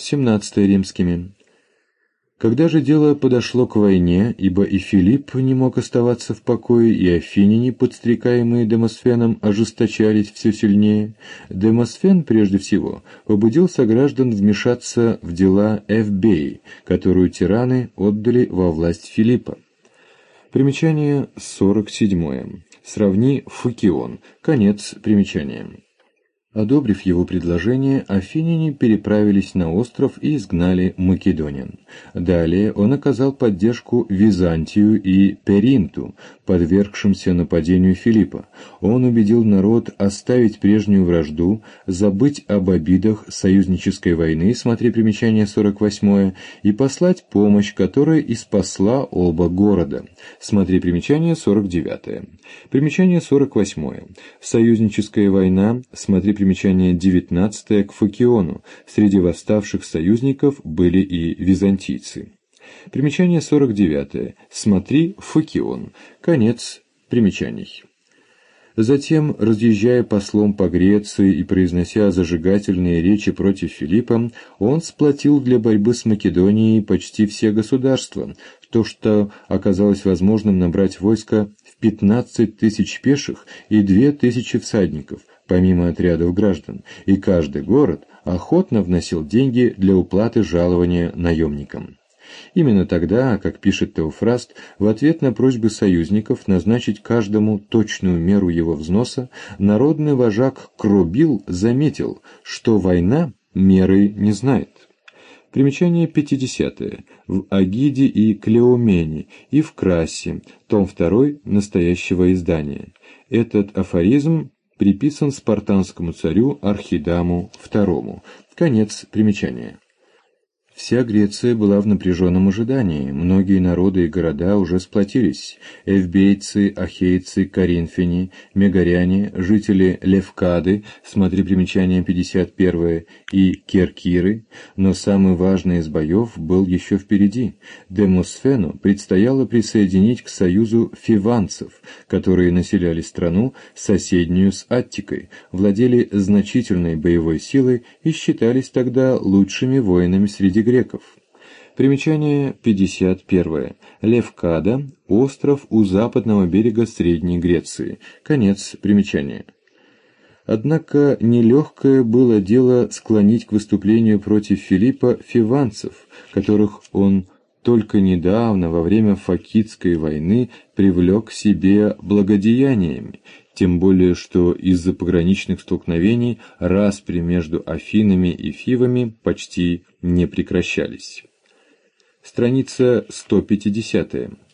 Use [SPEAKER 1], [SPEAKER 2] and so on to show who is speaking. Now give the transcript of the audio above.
[SPEAKER 1] 17 римскими. Когда же дело подошло к войне, ибо и Филипп не мог оставаться в покое, и афиняне, подстрекаемые Демосфеном, ожесточались все сильнее, Демосфен, прежде всего, побудил сограждан вмешаться в дела Эвбеи, которую тираны отдали во власть Филиппа. Примечание 47. Сравни Фукион. Конец примечания. Одобрив его предложение, афиняне переправились на остров и изгнали македонян. Далее он оказал поддержку Византию и Перинту, подвергшимся нападению Филиппа. Он убедил народ оставить прежнюю вражду, забыть об обидах союзнической войны, смотри примечание 48, и послать помощь, которая и спасла оба города. Смотри примечание 49. Примечание 48. Союзническая война, смотри примечание 19 к Фукиону. Среди восставших союзников были и византийцы. Примечание 49. Смотри Фукион. Конец примечаний. Затем, разъезжая послом по Греции и произнося зажигательные речи против Филиппа, он сплотил для борьбы с Македонией почти все государства, то, что оказалось возможным набрать войско в 15 тысяч пеших и 2000 всадников, помимо отрядов граждан, и каждый город охотно вносил деньги для уплаты жалования наемникам. Именно тогда, как пишет Теофраст, в ответ на просьбы союзников назначить каждому точную меру его взноса, народный вожак Кробил заметил, что война меры не знает. Примечание 50. В Агиде и Клеомене и в Красе, том 2 настоящего издания. Этот афоризм приписан спартанскому царю Архидаму II. Конец примечания. Вся Греция была в напряженном ожидании, многие народы и города уже сплотились: эвбейцы, ахейцы, коринфяне, мегаряне, жители Левкады, смотри примечание 51, и Керкиры, но самый важный из боев был еще впереди. Демосфену предстояло присоединить к союзу фиванцев, которые населяли страну, соседнюю с Аттикой, владели значительной боевой силой и считались тогда лучшими воинами среди греков. Примечание 51. Левкада – остров у западного берега Средней Греции. Конец примечания. Однако нелегкое было дело склонить к выступлению против Филиппа фиванцев, которых он только недавно, во время Фокидской войны, привлек к себе благодеяниями, тем более что из-за пограничных столкновений распри между Афинами и Фивами почти не прекращались. Страница 150.